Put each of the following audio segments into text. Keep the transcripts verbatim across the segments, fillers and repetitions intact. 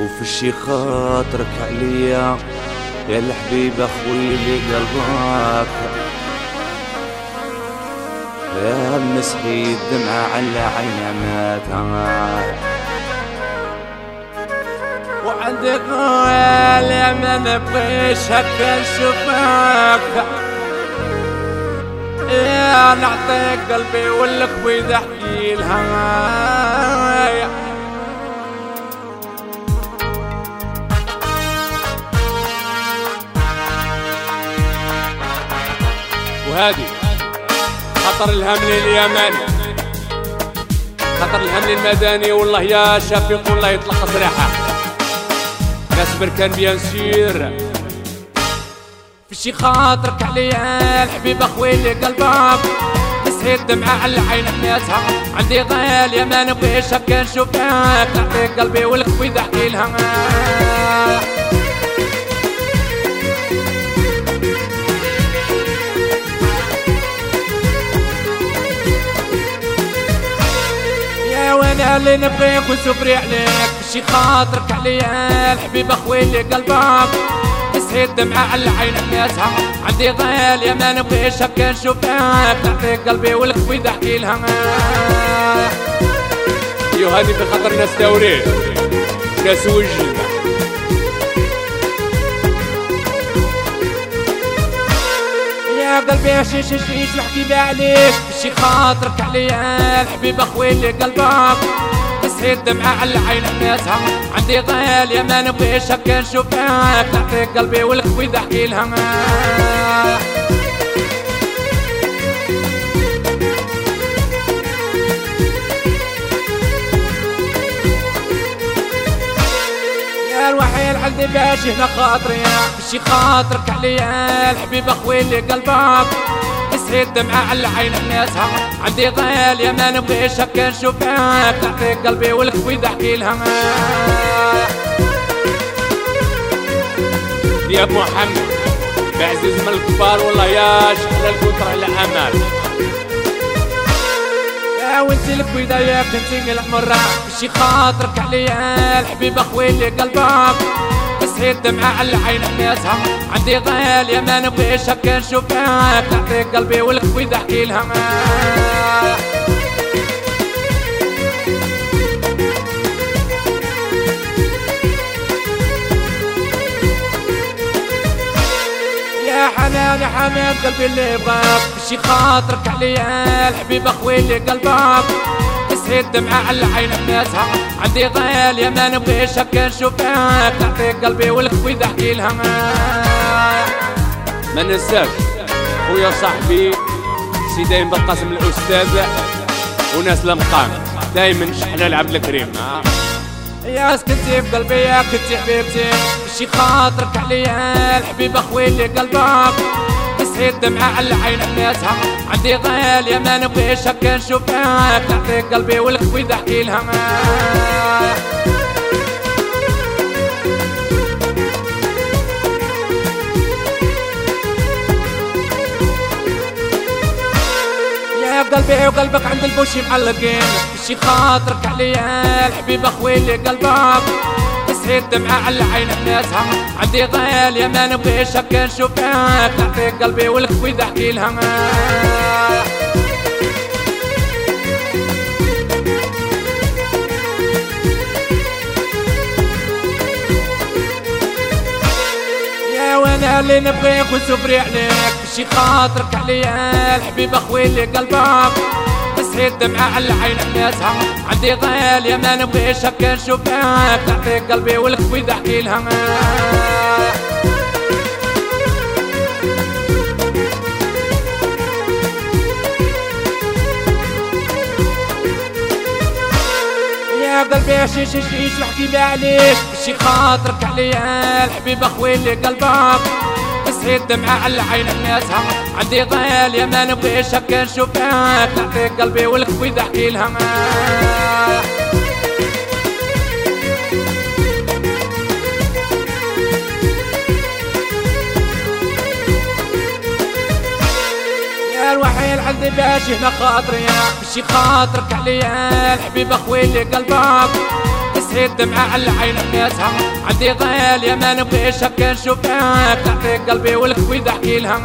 وفي شي خاطرك عليا يا الحبيب اخوي اللي قلبك يا مسحي الدمعة على عين عماتها وعندك يا ما نبغيش هكا نشوفك يا نعطيك قلبي ولك وإذا احكي لها وهذه خطر الهم لليمن، خطر الهم للمدني. والله يا شفيق والله يطلق سلاحه ناس كان بيان سير في شي خاطرك عليا الحبيب اخوي اللي قلبك مسحي الدمعة على عين حميتها عندي غال يا ما نبغيش هكا نشوفك نعطيك قلبي ولك وإذا احكي لها وانا اللي نبغيك ونسفري عليك بشي خاطرك عليا الحبيب اخوي اللي قلبك مسحي الدمعة على عين حميتها عندي غال يا ما نبغيش هكا نشوفك نعطيك قلبي ولك وإذا احكي لها يو هذه بخطر ناس دوري ناس وجد يا قلبي شيش شيش نحكي عليك بشي خاطرك عليا الحبيب اخوي اللي قلبك مسحي الدمعة على عين حميتها عندي غال يا ما نبغيش هكا نشوفك نعطيك قلبي ولك وإذا احكي لها يا الوحيد عندي باش هنا خاطري بشي خاطرك عليا الحبيب اخوي اللي قلبك مسحي الدمعة على عين حميتها عندي غال يا ما نبغيش هكا نشوفك نعطيك قلبي ولك وإذا احكي لها يا ابو محمد بعزيز من الكبار والله يا شحال الكثر على امال يا وانت لك وإذا ياك انتي الحمرة بشي خاطرك عليا الحبيب اخوي اللي قلبك مسحي الدمعة على عين حميتها عندي غال يا ما نبغيش هكا نشوفك نعطيك قلبي ولك وإذا احكي لها يا حنان يا حنان قلبي اللي يبغاك بشي خاطرك عليا الحبيب اخوي اللي قلبك مسحي الدمعة على عين حميتها عندي غال يا ما نبغيش هكا نشوفك نعطيك قلبي ولك وإذا احكي لها ما ننساش خويا صاحبي سي دايم بالقاسم الاستاذ وناس المقام دايما شحلال عبد الكريم يا سكنتي بقلبي يا كنتي حبيبتي بشي خاطرك عليا الحبيب اخوي اللي قلبك مسحي الدمعة على عين حميتها عندي غال يا ما نبغيش هكا نشوفك نعطيك قلبي ولك وإذا احكي لها يا قلبي وقلبك عند البوشي معلقين بشي خاطرك عليا الحبيب اخوي اللي قلبك مسحي الدمعة على عين حميتها عندي غال يا ما نبغيش هكا نشوفك نعطيك قلبي ولك وإذا احكي لها يا وانا اللي نبغيك ونسفري عليك بشي خاطرك عليا الحبيب اخوي اللي قلبك مسحي الدمعة على عين حميتها عندي غال يا ما نبغيش هكا نشوفك نعطيك قلبي ولك وإذا احكي لها يا قلبي شيش شيش نحكي عليك بشي خاطرك عليا الحبيب اخوي اللي قلبك مسحي الدمعة على عين حميتها عندي غال يا ما نبغيش هكا نشوفك نعطيك قلبي ولك وإذا احكي لها يا الوحيد عندي باش هنا خاطري بشي خاطرك عليا الحبيب اخوي اللي قلبك مسحي الدمعة على عين حنيتها عندي غالية ما نبغيش هكا نشوفك تعطيك قلبي والكويد احكي لها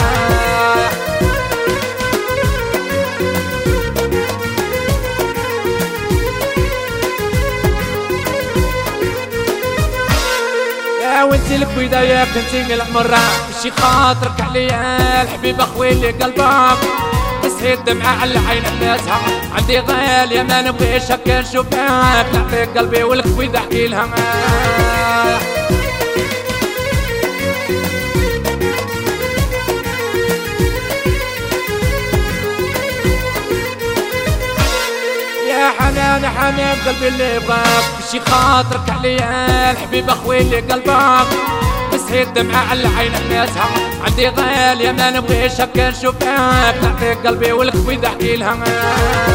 وانتي الكويدة يا بنتي العمرة مشي خاطرك عليا الحبيب اخوي اللي قلبك مسحي الدمعة على عين حنيتها عندي غالية ما نبغيش هكا نشوفك تعطيك قلبي والكويد احكي لها يا حنان حنان قلبي اللي يبغاك مشي خاطرك عليا الحبيب اخوي اللي قلبك مسحي الدمعة على عين حنيتها عندي غالية ما نبغيش هكا نشوفك تعطيك قلبي والكويد احكي لها